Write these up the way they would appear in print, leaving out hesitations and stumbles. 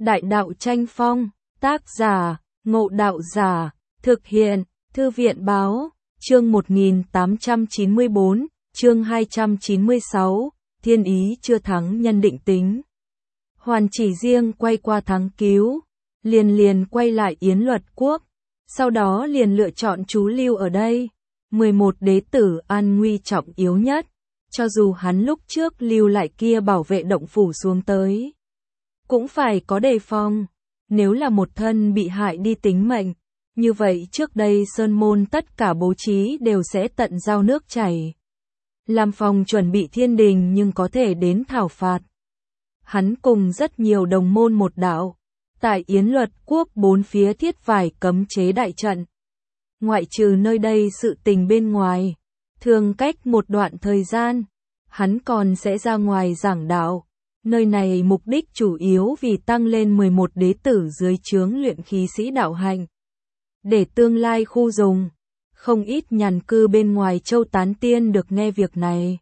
Đại đạo tranh phong, tác giả, Ngộ Đạo Giả, thực hiện, Thư viện báo, chương 1894, chương 296, thiên ý chưa thắng nhân định tính. Hoàn Chỉ Riêng quay qua Thắng Cứu, liền quay lại Yến Luật Quốc, sau đó liền lựa chọn trú lưu ở đây. 11 đế tử an nguy trọng yếu nhất, cho dù hắn lúc trước lưu lại kia bảo vệ động phủ xuống tới, cũng phải có đề phòng, nếu là một thân bị hại đi tính mệnh, như vậy trước đây sơn môn tất cả bố trí đều sẽ tận giao nước chảy. Làm phòng chuẩn bị thiên đình nhưng có thể đến thảo phạt. Hắn cùng rất nhiều đồng môn một đạo, tại Yến Luật Quốc bốn phía thiết vài cấm chế đại trận. Ngoại trừ nơi đây sự tình bên ngoài, thường cách một đoạn thời gian, hắn còn sẽ ra ngoài giảng đạo. Nơi này mục đích chủ yếu vì tăng lên 11 đế tử dưới trướng luyện khí sĩ đạo hạnh. Để tương lai khu dùng, không ít nhàn cư bên ngoài châu tán tiên được nghe việc này.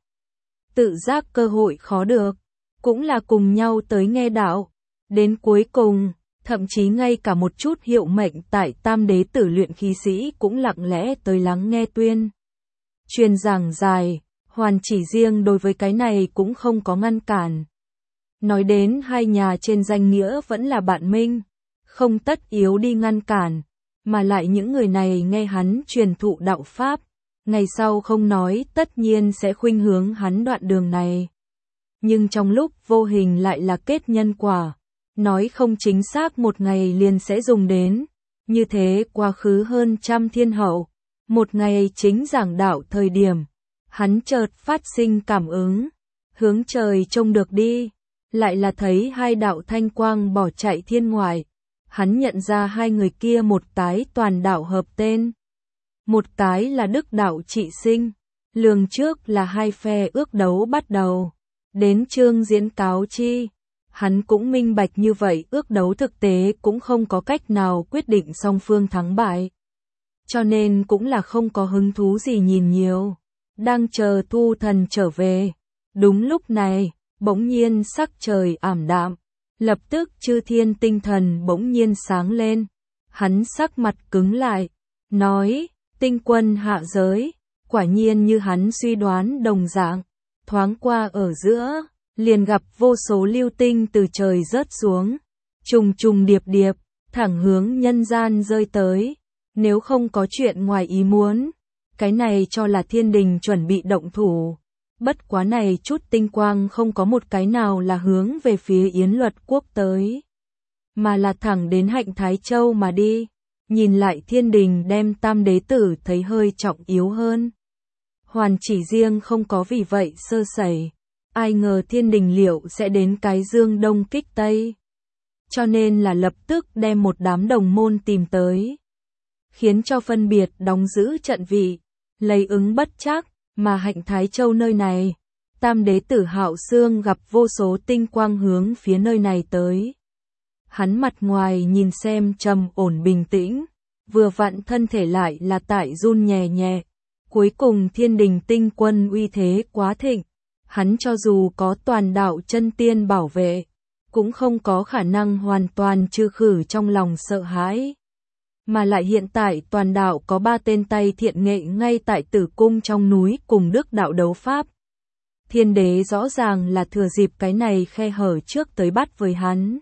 Tự giác cơ hội khó được, cũng là cùng nhau tới nghe đạo. Đến cuối cùng, thậm chí ngay cả một chút hiệu mệnh tại tam đế tử luyện khí sĩ cũng lặng lẽ tới lắng nghe tuyên truyền giảng dài. Hoàn Chỉ Riêng đối với cái này cũng không có ngăn cản. Nói đến hai nhà trên danh nghĩa vẫn là bạn minh, không tất yếu đi ngăn cản, mà lại những người này nghe hắn truyền thụ đạo pháp, ngày sau không nói tất nhiên sẽ khuynh hướng hắn đoạn đường này. Nhưng trong lúc vô hình lại là kết nhân quả, nói không chính xác một ngày liền sẽ dùng đến, như thế quá khứ hơn trăm thiên hậu, một ngày chính giảng đạo thời điểm, hắn chợt phát sinh cảm ứng, hướng trời trông được đi. Lại là thấy hai đạo thanh quang bỏ chạy thiên ngoại. Hắn nhận ra hai người kia một tái toàn đạo hợp tên. Một tái là Đức đạo trị sinh. Lường trước là hai phe ước đấu bắt đầu. Đến chương diễn cáo chi. Hắn cũng minh bạch như vậy ước đấu thực tế cũng không có cách nào quyết định song phương thắng bại. Cho nên cũng là không có hứng thú gì nhìn nhiều. Đang chờ Thu Thần trở về. Đúng lúc này. Bỗng nhiên sắc trời ảm đạm, lập tức chư thiên tinh thần bỗng nhiên sáng lên, hắn sắc mặt cứng lại, nói, tinh quân hạ giới, quả nhiên như hắn suy đoán đồng dạng, thoáng qua ở giữa, liền gặp vô số lưu tinh từ trời rớt xuống, trùng trùng điệp điệp, thẳng hướng nhân gian rơi tới, nếu không có chuyện ngoài ý muốn, cái này cho là thiên đình chuẩn bị động thủ. Bất quá này chút tinh quang không có một cái nào là hướng về phía Yến Luật Quốc tới, mà là thẳng đến Hạnh Thái Châu mà đi. Nhìn lại thiên đình đem tam đế tử thấy hơi trọng yếu hơn. Hoàn Chỉ Riêng không có vì vậy sơ sẩy, ai ngờ thiên đình liệu sẽ đến cái dương đông kích tây. Cho nên là lập tức đem một đám đồng môn tìm tới, khiến cho phân biệt đóng giữ trận vị, lấy ứng bất trắc. Mà Hạnh Thái Châu nơi này, tam đế tử Hạo Xương gặp vô số tinh quang hướng phía nơi này tới. Hắn mặt ngoài nhìn xem trầm ổn bình tĩnh, vừa vặn thân thể lại là tại run nhẹ nhẹ. Cuối cùng thiên đình tinh quân uy thế quá thịnh, hắn cho dù có toàn đạo chân tiên bảo vệ, cũng không có khả năng hoàn toàn trừ khử trong lòng sợ hãi. Mà lại hiện tại toàn đạo có 3 tên tay thiện nghệ ngay tại Tử Cung trong núi cùng Đức đạo đấu pháp. Thiên đế rõ ràng là thừa dịp cái này khe hở trước tới bắt với hắn.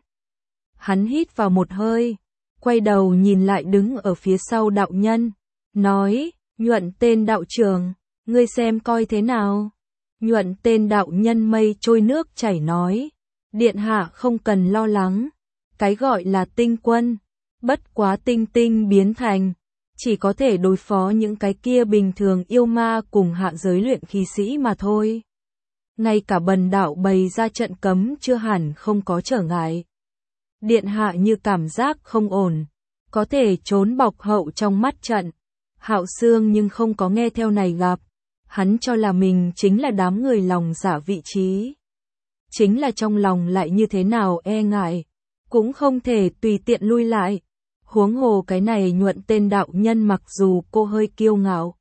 Hắn hít vào một hơi, quay đầu nhìn lại đứng ở phía sau đạo nhân, nói, Nhuận tên đạo trưởng, ngươi xem coi thế nào. Nhuận tên đạo nhân mây trôi nước chảy nói, điện hạ không cần lo lắng, cái gọi là tinh quân. Bất quá tinh tinh biến thành, chỉ có thể đối phó những cái kia bình thường yêu ma cùng hạ giới luyện khí sĩ mà thôi. Ngay cả bần đạo bày ra trận cấm chưa hẳn không có trở ngại. Điện hạ như cảm giác không ổn, có thể trốn bọc hậu trong mắt trận. Hạo Xương nhưng không có nghe theo này gặp, hắn cho là mình chính là đám người lòng giả vị trí. Chính là trong lòng lại như thế nào e ngại, cũng không thể tùy tiện lui lại. Huống hồ cái này Nhuận tên đạo nhân mặc dù cô hơi kiêu ngạo,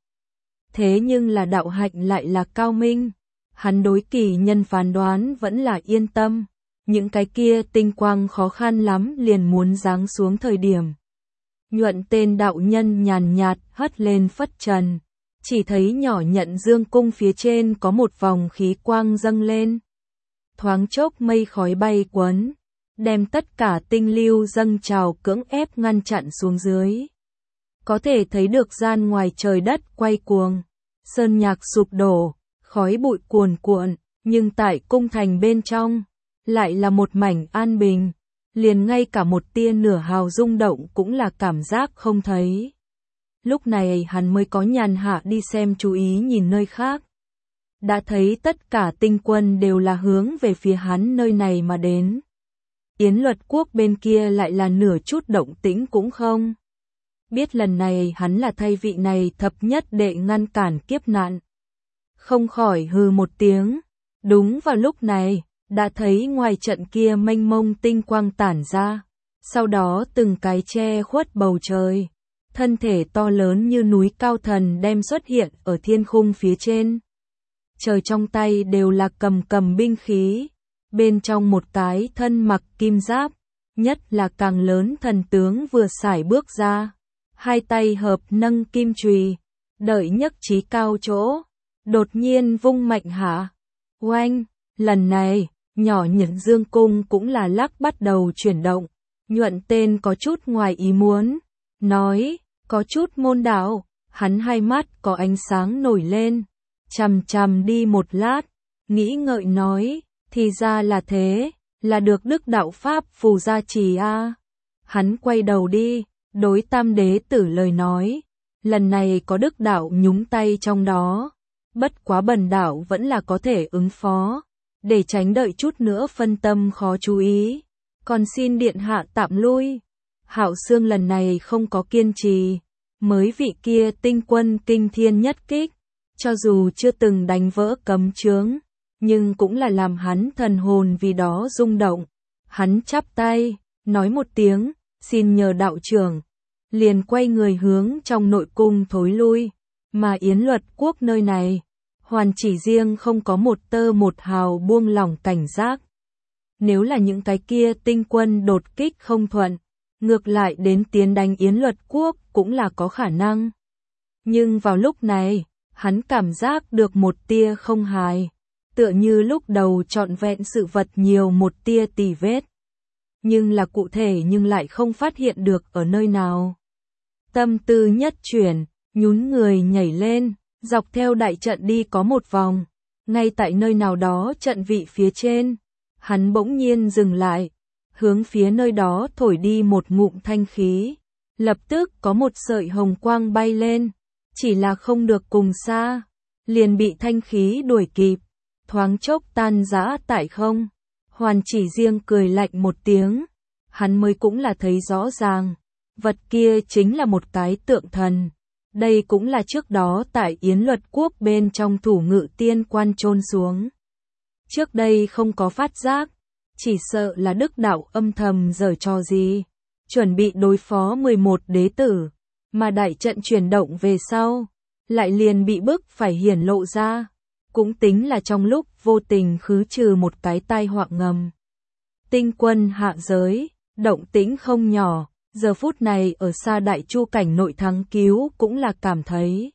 thế nhưng là đạo hạnh lại là cao minh. Hắn đối kỳ nhân phán đoán vẫn là yên tâm, những cái kia tinh quang khó khăn lắm liền muốn giáng xuống thời điểm. Nhuận tên đạo nhân nhàn nhạt hất lên phất trần, chỉ thấy nhỏ Nhận Dương cung phía trên có một vòng khí quang dâng lên. Thoáng chốc mây khói bay quấn, đem tất cả tinh lưu dâng trào cưỡng ép ngăn chặn xuống dưới. Có thể thấy được gian ngoài trời đất quay cuồng, sơn nhạc sụp đổ, khói bụi cuồn cuộn, nhưng tại cung thành bên trong, lại là một mảnh an bình, liền ngay cả một tia nửa hào rung động cũng là cảm giác không thấy. Lúc này hắn mới có nhàn hạ đi xem chú ý nhìn nơi khác. Đã thấy tất cả tinh quân đều là hướng về phía hắn nơi này mà đến. Yến Luật Quốc bên kia lại là nửa chút động tĩnh cũng không. Biết lần này hắn là thay vị này thập nhất đệ ngăn cản kiếp nạn. Không khỏi hừ một tiếng. Đúng vào lúc này, đã thấy ngoài trận kia mênh mông tinh quang tản ra. Sau đó từng cái che khuất bầu trời. Thân thể to lớn như núi cao thần đem xuất hiện ở thiên khung phía trên. Trời trong tay đều là cầm binh khí. Bên trong một cái thân mặc kim giáp, nhất là càng lớn thần tướng vừa sải bước ra. Hai tay hợp nâng kim chùy, đợi nhấc chí cao chỗ. Đột nhiên vung mạnh hạ. Oanh, lần này, nhỏ Nhận Dương cung cũng là lắc bắt đầu chuyển động. Nhuận tên có chút ngoài ý muốn. Nói, có chút môn đạo, hắn hai mắt có ánh sáng nổi lên. Chằm đi một lát, nghĩ ngợi nói, thì ra là thế, là được đức đạo pháp phù gia trì a. Hắn quay đầu đi, đối Tam Đế Tử lời nói, lần này có đức đạo nhúng tay trong đó, bất quá bần đạo vẫn là có thể ứng phó, để tránh đợi chút nữa phân tâm khó chú ý, còn xin điện hạ tạm lui. Hạo Xương lần này không có kiên trì, mới vị kia tinh quân kinh thiên nhất kích, cho dù chưa từng đánh vỡ cấm chướng, nhưng cũng là làm hắn thần hồn vì đó rung động. Hắn chắp tay, nói một tiếng, xin nhờ đạo trưởng, liền quay người hướng trong nội cung thối lui, mà Yến Luật Quốc nơi này, hoàn chỉ riêng không có một tơ một hào buông lỏng cảnh giác. Nếu là những cái kia tinh quân đột kích không thuận, ngược lại đến tiến đánh Yến Luật Quốc cũng là có khả năng. Nhưng vào lúc này, hắn cảm giác được một tia không hài, tựa như lúc đầu trọn vẹn sự vật nhiều một tia tì vết. Nhưng là cụ thể nhưng lại không phát hiện được ở nơi nào. Tâm tư nhất chuyển, nhún người nhảy lên, dọc theo đại trận đi có một vòng, ngay tại nơi nào đó trận vị phía trên, hắn bỗng nhiên dừng lại, hướng phía nơi đó thổi đi một ngụm thanh khí, lập tức có một sợi hồng quang bay lên, chỉ là không được cùng xa, liền bị thanh khí đuổi kịp, thoáng chốc tan rã tại không. Hoàn chỉ riêng cười lạnh một tiếng, hắn mới cũng là thấy rõ ràng, vật kia chính là một cái tượng thần. Đây cũng là trước đó tại Yến Luật Quốc bên trong thủ ngự tiên quan chôn xuống. Trước đây không có phát giác, chỉ sợ là đức đạo âm thầm giở trò gì, chuẩn bị đối phó 11 đế tử, mà đại trận chuyển động về sau, lại liền bị bức phải hiển lộ ra. Cũng tính là trong lúc vô tình khứ trừ một cái tai họa ngầm. Tinh quân hạ giới, động tĩnh không nhỏ, giờ phút này ở xa Đại Chu cảnh nội thắng cứu cũng là cảm thấy.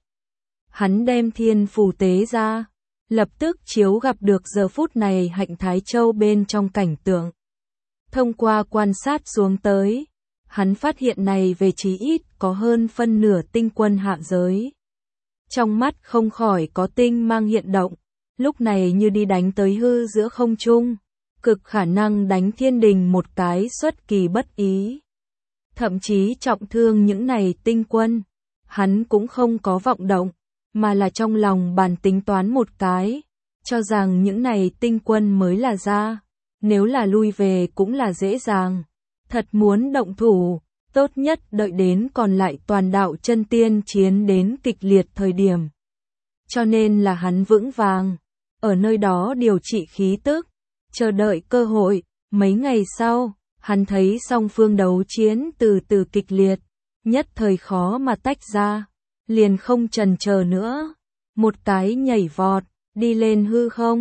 Hắn đem thiên phù tế ra, lập tức chiếu gặp được giờ phút này Hạnh Thái Châu bên trong cảnh tượng. Thông qua quan sát xuống tới, hắn phát hiện này về chí ít có hơn phân nửa tinh quân hạ giới. Trong mắt không khỏi có tinh mang hiện động, lúc này như đi đánh tới hư giữa không trung, cực khả năng đánh thiên đình một cái xuất kỳ bất ý. Thậm chí trọng thương những này tinh quân, hắn cũng không có vọng động, mà là trong lòng bàn tính toán một cái, cho rằng những này tinh quân mới là ra, nếu là lui về cũng là dễ dàng. Thật muốn động thủ, tốt nhất đợi đến còn lại toàn đạo chân tiên chiến đến kịch liệt thời điểm. Cho nên là hắn vững vàng, ở nơi đó điều trị khí tức, chờ đợi cơ hội. Mấy ngày sau, hắn thấy song phương đấu chiến từ từ kịch liệt, nhất thời khó mà tách ra, liền không chần chờ nữa, một cái nhảy vọt, đi lên hư không,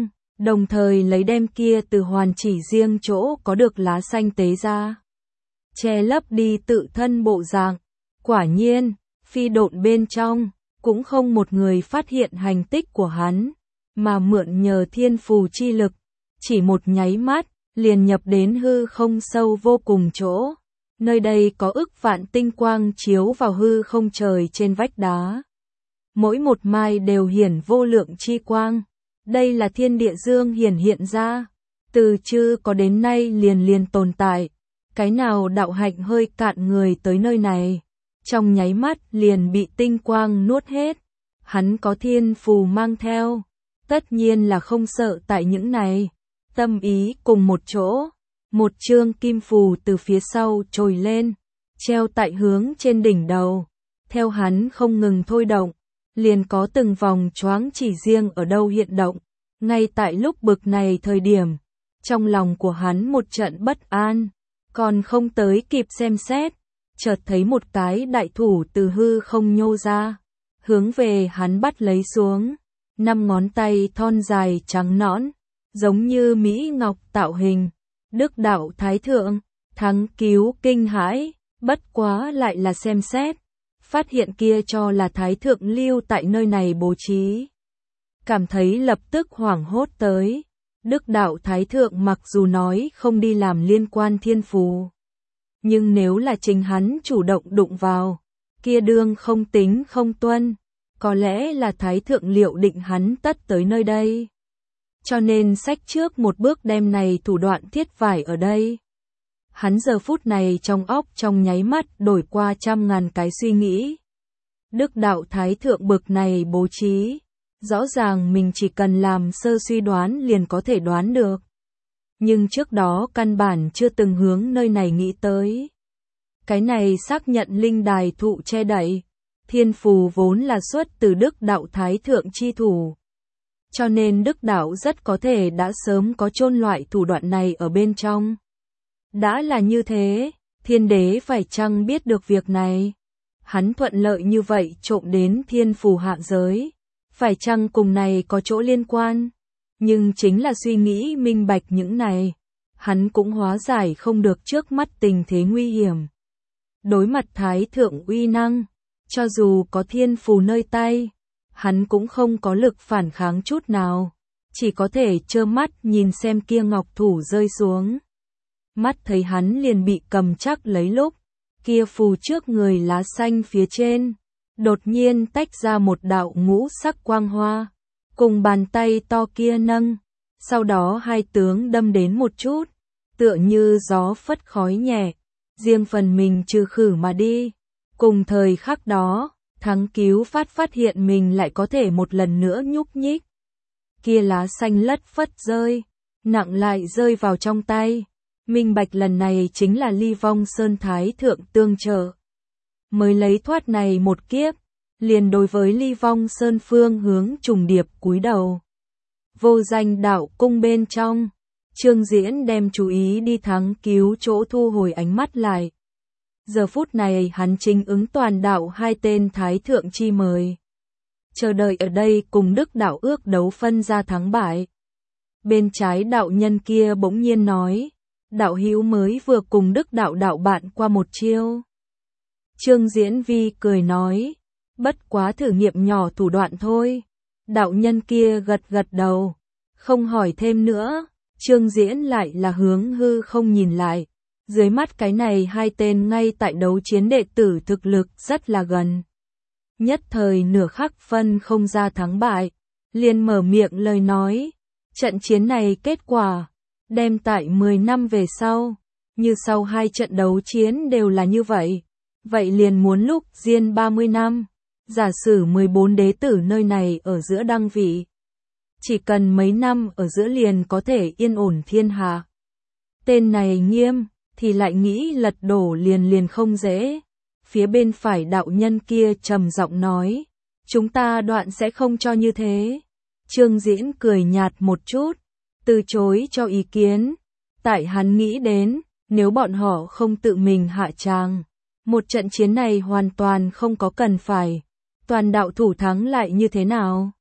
đồng thời lấy đem kia từ hoàn chỉ riêng chỗ có được lá xanh tế ra, che lấp đi tự thân bộ dạng. Quả nhiên, phi độn bên trong, cũng không một người phát hiện hành tích của hắn, mà mượn nhờ thiên phù chi lực, chỉ một nháy mắt, liền nhập đến hư không sâu vô cùng chỗ. Nơi đây có ức vạn tinh quang chiếu vào hư không trời trên vách đá. Mỗi một mai đều hiển vô lượng chi quang. Đây là thiên địa dương hiển hiện ra. Từ chư có đến nay liền tồn tại. Cái nào đạo hạnh hơi cạn người tới nơi này, trong nháy mắt liền bị tinh quang nuốt hết. Hắn có thiên phù mang theo, tất nhiên là không sợ tại những này. Tâm ý cùng một chỗ, một chương kim phù từ phía sau trồi lên, treo tại hướng trên đỉnh đầu. Theo hắn không ngừng thôi động, liền có từng vòng choáng chỉ riêng ở đâu hiện động. Ngay tại lúc bực này thời điểm, trong lòng của hắn một trận bất an, còn không tới kịp xem xét, chợt thấy một cái đại thủ từ hư không nhô ra, hướng về hắn bắt lấy xuống. 5 ngón tay thon dài trắng nõn, giống như mỹ ngọc tạo hình. Đức đạo thái thượng, Thắng Cứu kinh hãi, bất quá lại là xem xét, phát hiện kia cho là thái thượng lưu tại nơi này bố trí. Cảm thấy lập tức hoảng hốt tới. Đức đạo thái thượng mặc dù nói không đi làm liên quan thiên phù, nhưng nếu là chính hắn chủ động đụng vào, kia đương không tính không tuân, có lẽ là thái thượng liệu định hắn tất tới nơi đây. Cho nên xách trước một bước đem này thủ đoạn thiết vải ở đây. Hắn giờ phút này trong óc trong nháy mắt đổi qua 100.000 cái suy nghĩ. Đức đạo thái thượng bực này bố trí, rõ ràng mình chỉ cần làm sơ suy đoán liền có thể đoán được. Nhưng trước đó căn bản chưa từng hướng nơi này nghĩ tới. Cái này xác nhận linh đài thụ che đậy, thiên phù vốn là xuất từ đức đạo thái thượng chi thủ. Cho nên đức đạo rất có thể đã sớm có chôn loại thủ đoạn này ở bên trong. Đã là như thế, thiên đế phải chăng biết được việc này? Hắn thuận lợi như vậy trộm đến thiên phù hạ giới, phải chăng cùng này có chỗ liên quan? Nhưng chính là suy nghĩ minh bạch những này, hắn cũng hóa giải không được trước mắt tình thế nguy hiểm. Đối mặt thái thượng uy năng, cho dù có thiên phù nơi tay, hắn cũng không có lực phản kháng chút nào, chỉ có thể trơ mắt nhìn xem kia ngọc thủ rơi xuống. Mắt thấy hắn liền bị cầm chắc lấy lúc, kia phù trước người lá xanh phía trên, đột nhiên tách ra một đạo ngũ sắc quang hoa, cùng bàn tay to kia nâng, sau đó hai tướng đâm đến một chút, tựa như gió phất khói nhẹ, riêng phần mình trừ khử mà đi. Cùng thời khắc đó, Thắng Cứu phát hiện mình lại có thể một lần nữa nhúc nhích. Kia lá xanh lất phất rơi, nặng lại rơi vào trong tay. Minh bạch lần này chính là Ly Vong Sơn thái thượng tương trợ. Mới lấy thoát này một kiếp, liền đối với Ly Vong Sơn phương hướng trùng điệp cúi đầu. Vô Danh đạo cung bên trong, Trương Diễn đem chú ý đi Thắng Cứu chỗ thu hồi ánh mắt lại. Giờ phút này hắn chính ứng toàn đạo hai tên thái thượng chi mời. Chờ đợi ở đây cùng đức đạo ước đấu phân ra thắng bại. Bên trái đạo nhân kia bỗng nhiên nói, đạo hữu mới vừa cùng đức đạo đạo bạn qua một chiêu. Trương Diễn Vi cười nói, bất quá thử nghiệm nhỏ thủ đoạn thôi. Đạo nhân kia gật gật đầu, không hỏi thêm nữa. Trương Diễn lại là hướng hư không nhìn lại. Dưới mắt cái này hai tên ngay tại đấu chiến đệ tử thực lực rất là gần. Nhất thời nửa khắc phân không ra thắng bại, liền mở miệng lời nói. Trận chiến này kết quả, đem tại 10 năm về sau, như sau hai trận đấu chiến đều là như vậy. Vậy liền muốn lúc diên 30 năm, giả sử 14 đế tử nơi này ở giữa đăng vị. Chỉ cần mấy năm ở giữa liền có thể yên ổn thiên hạ. Tên này nghiêm, thì lại nghĩ lật đổ liền không dễ. Phía bên phải đạo nhân kia trầm giọng nói, chúng ta đoạn sẽ không cho như thế. Trương Diễn cười nhạt một chút, từ chối cho ý kiến. Tại hắn nghĩ đến, nếu bọn họ không tự mình hạ tràng, một trận chiến này hoàn toàn không có cần phải. Toàn đạo thủ thắng lại như thế nào?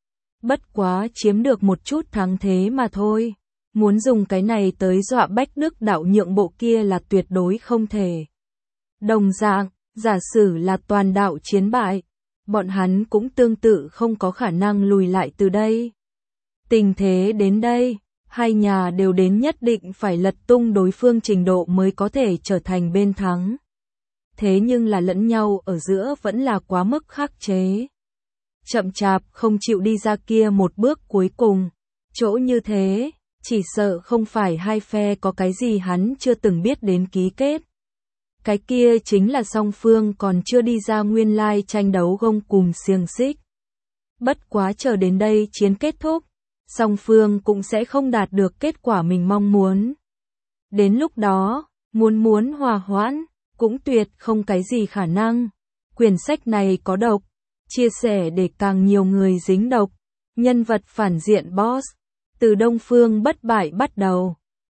Bất quá chiếm được một chút thắng thế mà thôi. Muốn dùng cái này tới dọa Bách Đức đạo nhượng bộ kia là tuyệt đối không thể. Đồng dạng, giả sử là toàn đạo chiến bại, bọn hắn cũng tương tự không có khả năng lùi lại từ đây. Tình thế đến đây, hai nhà đều đến nhất định phải lật tung đối phương trình độ mới có thể trở thành bên thắng. Thế nhưng là lẫn nhau ở giữa vẫn là quá mức khắc chế. Chậm chạp không chịu đi ra kia một bước cuối cùng. Chỗ như thế, chỉ sợ không phải hai phe có cái gì hắn chưa từng biết đến ký kết. Cái kia chính là song phương còn chưa đi ra nguyên lai tranh đấu gông cùm xiềng xích. Bất quá chờ đến đây chiến kết thúc, song phương cũng sẽ không đạt được kết quả mình mong muốn. Đến lúc đó, muốn hòa hoãn, cũng tuyệt không cái gì khả năng. Quyển sách này có độc, chia sẻ để càng nhiều người dính độc. Nhân vật phản diện boss, từ Đông Phương bất bại bắt đầu.